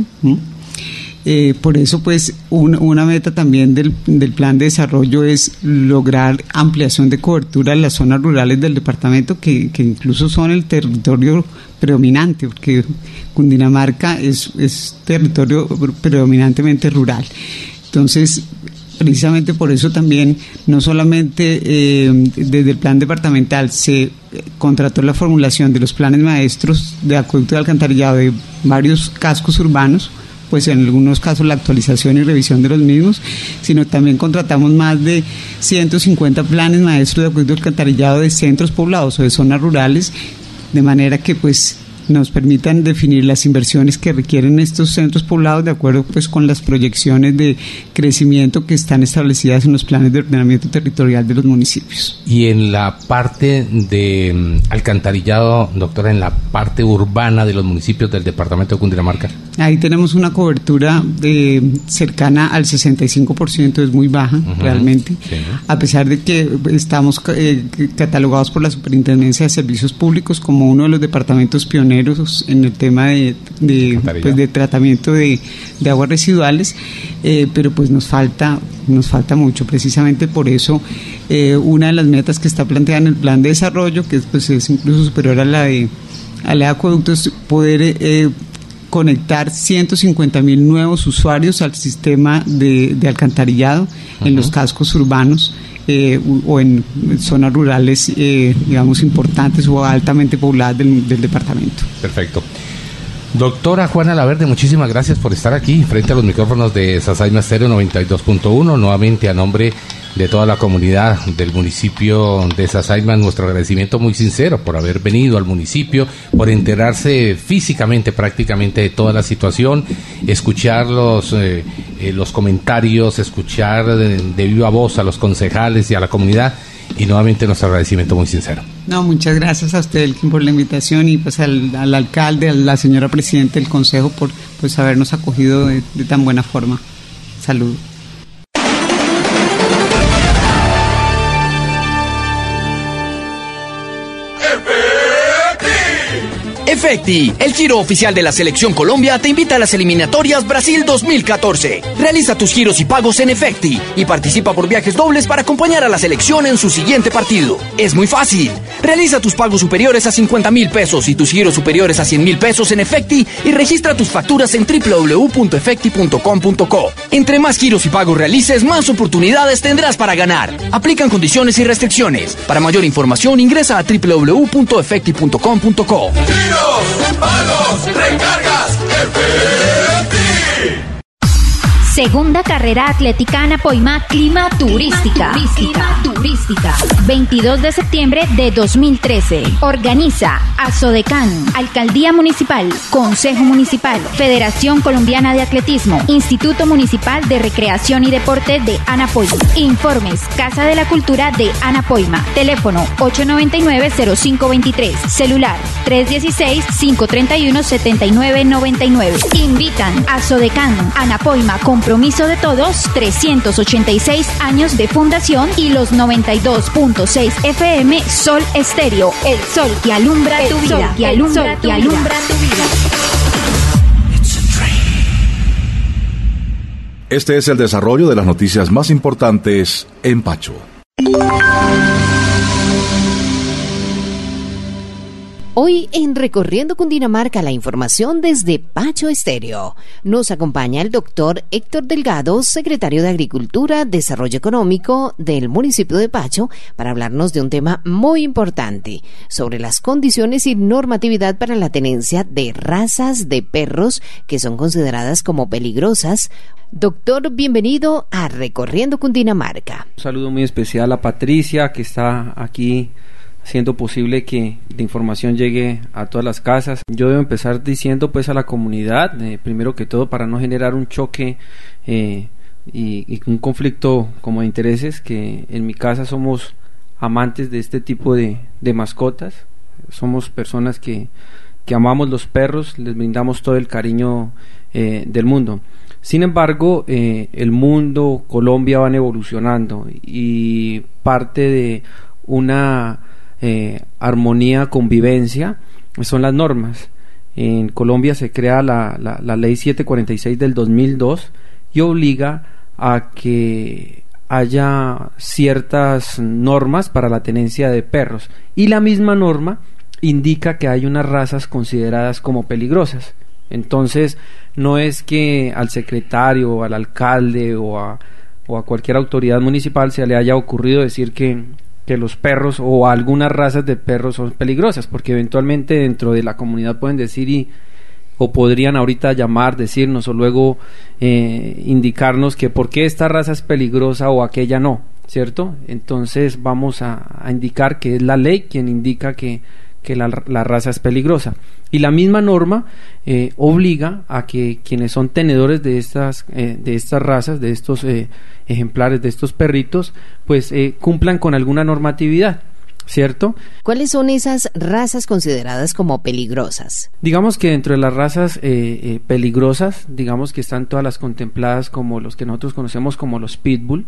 V: Por eso pues una meta también del plan de desarrollo es lograr ampliación de cobertura en las zonas rurales del departamento, que incluso son el territorio predominante, porque Cundinamarca es territorio predominantemente rural. Entonces, precisamente por eso también, no solamente desde el plan departamental se contrató la formulación de los planes maestros de acueducto y alcantarillado de varios cascos urbanos, pues en algunos casos la actualización y revisión de los mismos, sino también contratamos más de 150 planes maestros de acueducto y alcantarillado de centros poblados o de zonas rurales, de manera que pues nos permitan definir las inversiones que requieren estos centros poblados de acuerdo pues con las proyecciones de crecimiento que están establecidas en los planes de ordenamiento territorial de los municipios.
G: Y en la parte de alcantarillado, doctora, en la parte urbana de los municipios del departamento de Cundinamarca.
V: Ahí tenemos una cobertura cercana al 65%, es muy baja realmente, sí, a pesar de que estamos catalogados por la Superintendencia de Servicios Públicos como uno de los departamentos pioneros en el tema de tratamiento de aguas residuales, pero pues nos falta mucho. Precisamente por eso una de las metas que está planteada en el plan de desarrollo, que pues es incluso superior a la de acueductos, poder conectar 150,000 nuevos usuarios al sistema de alcantarillado en los cascos urbanos o en zonas rurales, digamos, importantes o altamente pobladas del departamento.
G: Perfecto. Doctora Juana Laverde, muchísimas gracias por estar aquí frente a los micrófonos de Sasaima Estéreo 92.1. Nuevamente, a nombre de toda la comunidad del municipio de Sasaima, nuestro agradecimiento muy sincero por haber venido al municipio, por enterarse físicamente prácticamente de toda la situación, escuchar los comentarios, escuchar de viva voz a los concejales y a la comunidad, y nuevamente nuestro agradecimiento muy sincero.
V: No, muchas gracias a usted, Elkin, por la invitación, y pues al alcalde, a la señora presidenta del consejo por pues habernos acogido de tan buena forma. Saludos.
N: Efecti, el giro oficial de la Selección Colombia, te invita a las eliminatorias Brasil 2014. Realiza tus giros y pagos en Efecti y participa por viajes dobles para acompañar a la selección en su siguiente partido. Es muy fácil. Realiza tus pagos superiores a 50.000 pesos y tus giros superiores a 100.000 pesos en Efecti y registra tus facturas en www.efecti.com.co. Entre más giros y pagos realices, más oportunidades tendrás para ganar. Aplican condiciones y restricciones. Para mayor información ingresa a www.efecti.com.co.
O: Giros, pagos, recargas, Efecti.
M: Segunda carrera atlética Anapoima Clima Turística. 22 de septiembre de 2013. Organiza Asodecán, Alcaldía Municipal, Consejo Municipal, Federación Colombiana de Atletismo, Instituto Municipal de Recreación y Deporte de Anapoima. Informes, Casa de la Cultura de Anapoima. Teléfono 899-0523. Celular 316-531-7999. Invitan Asodecán, Anapoima, compromiso de todos, 386 años de fundación y los 92.6 FM Sol Estéreo, el sol que alumbra tu vida, que alumbra tu vida.
T: Este es el desarrollo de las noticias más importantes en Pacho.
B: Hoy en Recorriendo Cundinamarca, la información desde Pacho Estéreo. Nos acompaña el doctor Héctor Delgado, secretario de Agricultura, Desarrollo Económico del municipio de Pacho, para hablarnos de un tema muy importante, sobre las condiciones y normatividad para la tenencia de razas de perros que son consideradas como peligrosas. Doctor, bienvenido a Recorriendo Cundinamarca.
C: Un saludo muy especial a Patricia, que está aquí haciendo posible que la información llegue a todas las casas. Yo debo empezar diciendo pues a la comunidad, primero que todo, para no generar un choque y un conflicto como de intereses, que en mi casa somos amantes de este tipo de mascotas. Somos personas que amamos los perros, les brindamos todo el cariño del mundo. Sin embargo, el mundo, Colombia van evolucionando y parte de una armonía, convivencia, son las normas. En Colombia se crea la ley 746 del 2002 y obliga a que haya ciertas normas para la tenencia de perros, y la misma norma indica que hay unas razas consideradas como peligrosas. Entonces no es que al secretario o al alcalde o a cualquier autoridad municipal se le haya ocurrido decir que los perros o algunas razas de perros son peligrosas, porque eventualmente dentro de la comunidad pueden decir o podrían ahorita llamar, decirnos o luego indicarnos que por qué esta raza es peligrosa o aquella no, ¿cierto? Entonces vamos a indicar que es la ley quien indica que la raza es peligrosa, y la misma norma obliga a que quienes son tenedores de estas razas, de estos ejemplares, de estos perritos, pues cumplan con alguna normatividad, ¿cierto?
B: ¿Cuáles son esas razas consideradas como peligrosas?
C: Digamos que dentro de las razas peligrosas, digamos que están todas las contempladas como los que nosotros conocemos como los pitbull,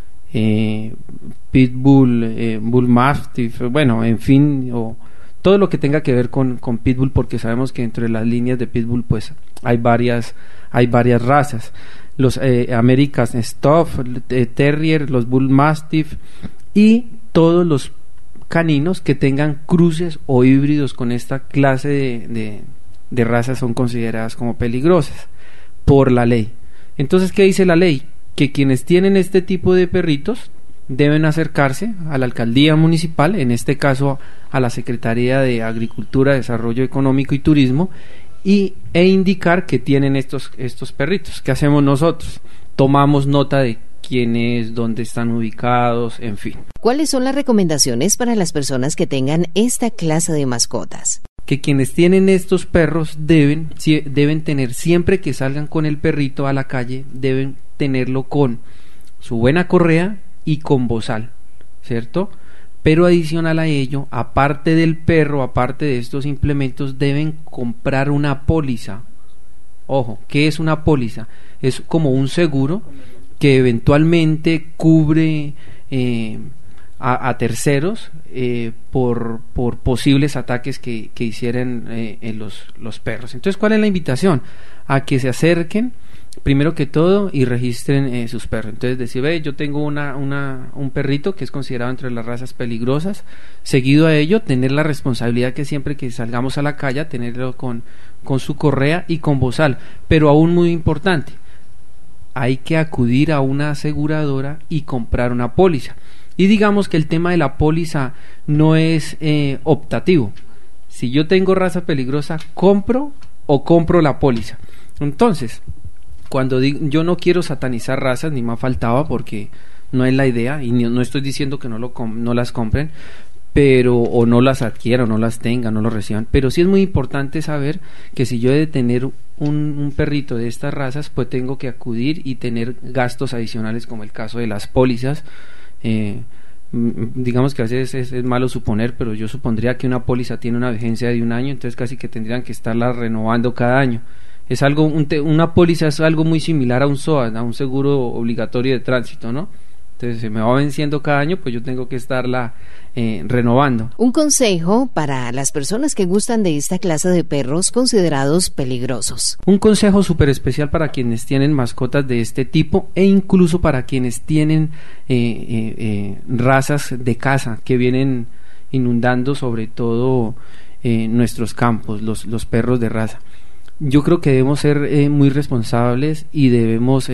C: bull mastiff, bueno, en fin, o todo lo que tenga que ver con pitbull, porque sabemos que entre las líneas de pitbull pues hay varias razas. Los American Staff, Terrier, los Bull Mastiff y todos los caninos que tengan cruces o híbridos con esta clase de razas son consideradas como peligrosas por la ley. Entonces, ¿qué dice la ley? Que quienes tienen este tipo de perritos deben acercarse a la alcaldía municipal, en este caso a la Secretaría de Agricultura, Desarrollo Económico y Turismo, e indicar que tienen estos perritos. ¿Qué hacemos nosotros? Tomamos nota de quiénes, dónde están ubicados, en fin.
B: ¿Cuáles son las recomendaciones para las personas que tengan esta clase de mascotas?
C: Que quienes tienen estos perros deben tener, siempre que salgan con el perrito a la calle, deben tenerlo con su buena correa y con bozal, ¿cierto? Pero adicional a ello, aparte del perro, aparte de estos implementos, deben comprar una póliza. Ojo, ¿qué es una póliza? Es como un seguro que eventualmente cubre a terceros por posibles ataques que hicieran en los perros. Entonces, ¿cuál es la invitación? A que se acerquen primero que todo y registren sus perros. Entonces decir, yo tengo un perrito que es considerado entre las razas peligrosas. Seguido a ello, tener la responsabilidad que siempre que salgamos a la calle, tenerlo con su correa y con bozal. Pero aún muy importante, hay que acudir a una aseguradora y comprar una póliza. Y digamos que el tema de la póliza no es optativo. Si yo tengo raza peligrosa, compro la póliza. Entonces, cuando yo no quiero satanizar razas, ni me faltaba, porque no es la idea, y no estoy diciendo que no las compren, pero o no las adquieran, no las tengan, no lo reciban, pero sí es muy importante saber que si yo he de tener un perrito de estas razas, pues tengo que acudir y tener gastos adicionales, como el caso de las pólizas. Digamos que a veces es malo suponer, pero yo supondría que una póliza tiene una vigencia de 1 año, entonces casi que tendrían que estarla renovando cada año. Es algo, una póliza es algo muy similar a un SOA, a un seguro obligatorio de tránsito, ¿no? Entonces se me va venciendo cada año, pues yo tengo que estarla renovando.
B: Un consejo para las personas que gustan de esta clase de perros considerados peligrosos.
C: Un consejo súper especial para quienes tienen mascotas de este tipo e incluso para quienes tienen razas de caza que vienen inundando sobre todo nuestros campos, los perros de raza. Yo creo que debemos ser muy responsables y debemos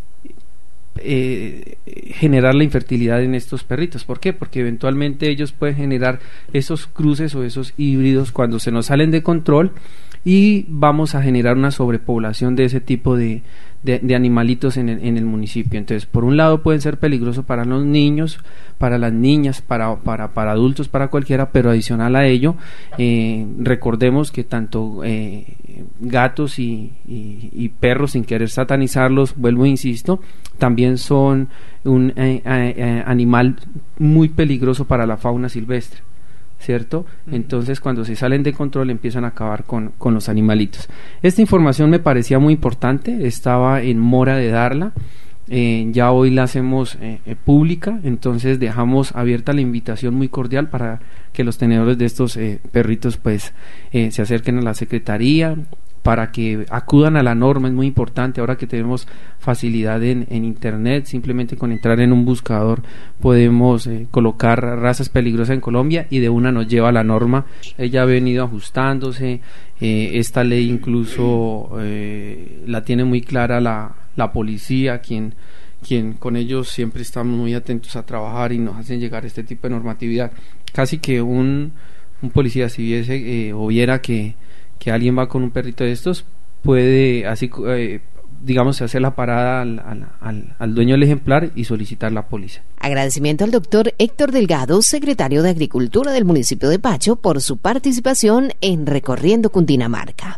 C: generar la infertilidad en estos perritos. ¿Por qué? Porque eventualmente ellos pueden generar esos cruces o esos híbridos cuando se nos salen de control y vamos a generar una sobrepoblación de ese tipo de animalitos en el municipio. Entonces, por un lado pueden ser peligrosos para los niños, para las niñas, para adultos, para cualquiera, pero adicional a ello, recordemos que tanto gatos y perros, sin querer satanizarlos, vuelvo e insisto, también son un animal muy peligroso para la fauna silvestre, ¿cierto? Entonces cuando se salen de control empiezan a acabar con los animalitos. Esta información me parecía muy importante, estaba en mora de darla, ya hoy la hacemos pública, entonces dejamos abierta la invitación muy cordial para que los tenedores de estos perritos pues se acerquen a la Secretaría, para que acudan a la norma. Es muy importante ahora que tenemos facilidad en internet, simplemente con entrar en un buscador podemos colocar razas peligrosas en Colombia y de una nos lleva a la norma. Ella ha venido ajustándose, esta ley incluso la tiene muy clara la policía, quien con ellos siempre estamos muy atentos a trabajar y nos hacen llegar este tipo de normatividad. Casi que un policía si viese o viera que alguien va con un perrito de estos, puede así digamos hacer la parada al dueño del ejemplar y solicitar la póliza.
B: Agradecimiento al doctor Héctor Delgado, secretario de Agricultura del municipio de Pacho, por su participación en Recorriendo Cundinamarca.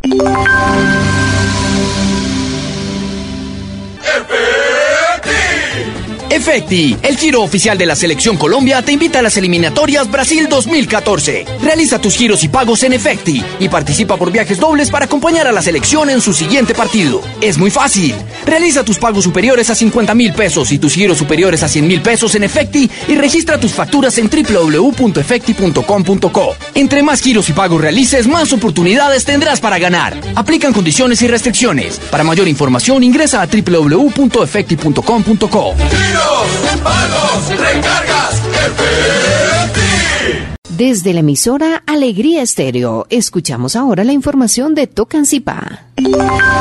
N: Efecti, el giro oficial de la Selección Colombia, te invita a las eliminatorias Brasil 2014. Realiza tus giros y pagos en Efecti y participa por viajes dobles para acompañar a la selección en su siguiente partido. Es muy fácil. Realiza tus pagos superiores a 50.000 pesos y tus giros superiores a 100.000 pesos en Efecti y registra tus facturas en www.efecti.com.co. Entre más giros y pagos realices, más oportunidades tendrás para ganar. Aplican condiciones y restricciones. Para mayor información ingresa a www.efecti.com.co.
O: ¡Pagos! ¡Recargas! ¡Efecti!
B: Desde la emisora Alegría Estéreo, escuchamos ahora la información de Tocancipá.
H: Un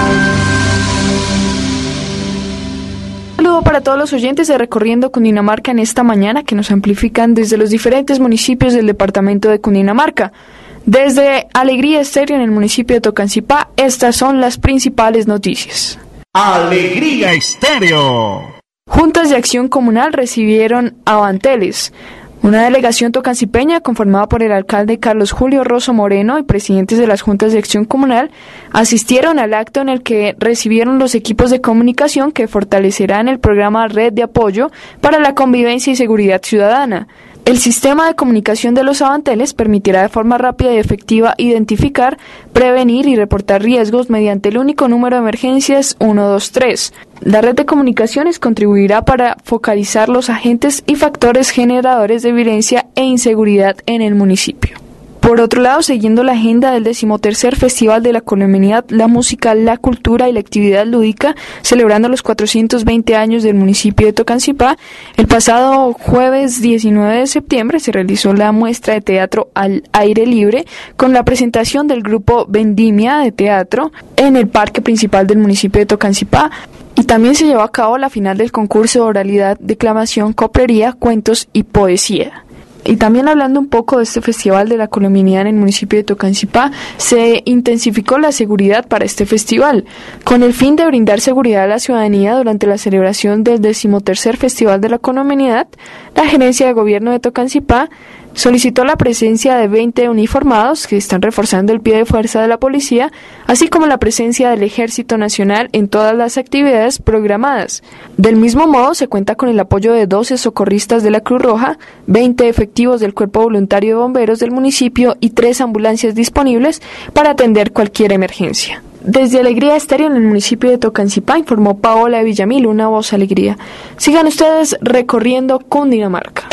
H: saludo para todos los oyentes de Recorriendo Cundinamarca en esta mañana que nos amplifican desde los diferentes municipios del departamento de Cundinamarca. Desde Alegría Estéreo en el municipio de Tocancipá, estas son las principales noticias.
I: Alegría Estéreo.
H: Juntas de Acción Comunal recibieron avanteles. Una delegación tocancipeña conformada por el alcalde Carlos Julio Rosso Moreno y presidentes de las Juntas de Acción Comunal asistieron al acto en el que recibieron los equipos de comunicación que fortalecerán el programa Red de Apoyo para la Convivencia y Seguridad Ciudadana. El sistema de comunicación de los avanteles permitirá de forma rápida y efectiva identificar, prevenir y reportar riesgos mediante el único número de emergencias 123. La red de comunicaciones contribuirá para focalizar los agentes y factores generadores de violencia e inseguridad en el municipio. Por otro lado, siguiendo la agenda del 13º Festival de la Colombianidad, la música, la cultura y la actividad lúdica, celebrando los 420 años del municipio de Tocancipá, el pasado jueves 19 de septiembre se realizó la muestra de teatro al aire libre con la presentación del grupo Vendimia de teatro en el parque principal del municipio de Tocancipá. Y también se llevó a cabo la final del concurso de oralidad, declamación, coplería, cuentos y poesía. Y también hablando un poco de este Festival de la Colombianidad en el municipio de Tocancipá, se intensificó la seguridad para este festival, con el fin de brindar seguridad a la ciudadanía durante la celebración del 13º Festival de la Colombianidad. La Gerencia de Gobierno de Tocancipá solicitó la presencia de 20 uniformados que están reforzando el pie de fuerza de la policía, así como la presencia del Ejército Nacional en todas las actividades programadas. Del mismo modo, se cuenta con el apoyo de 12 socorristas de la Cruz Roja, 20 efectivos del Cuerpo Voluntario de Bomberos del municipio y 3 ambulancias disponibles para atender cualquier emergencia. Desde Alegría Estéreo en el municipio de Tocancipá informó Paola de Villamil, una voz alegría. Sigan ustedes recorriendo Cundinamarca.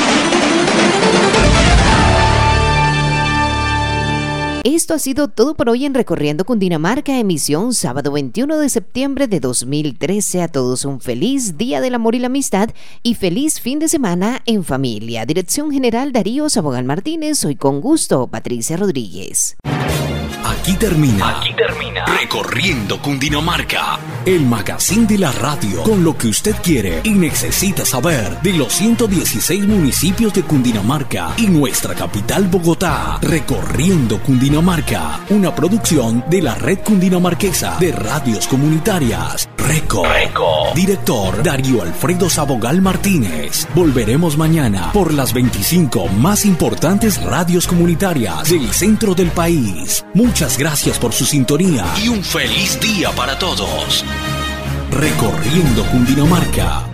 B: Esto ha sido todo por hoy en Recorriendo Cundinamarca, emisión sábado 21 de septiembre de 2013. A todos un feliz Día del Amor y la Amistad y feliz fin de semana en familia. Dirección General Darío Sabogal Martínez. Soy con gusto Patricia Rodríguez.
A: Aquí termina Recorriendo Cundinamarca, el magazine de la radio, con lo que usted quiere y necesita saber de los 116 municipios de Cundinamarca y nuestra capital Bogotá. Recorriendo Cundinamarca, una producción de la Red Cundinamarquesa de Radios Comunitarias. Reco. Director Darío Alfredo Sabogal Martínez. Volveremos mañana por las 25 más importantes radios comunitarias del centro del país. Muchas gracias por su sintonía y un feliz día para todos. Recorriendo Cundinamarca.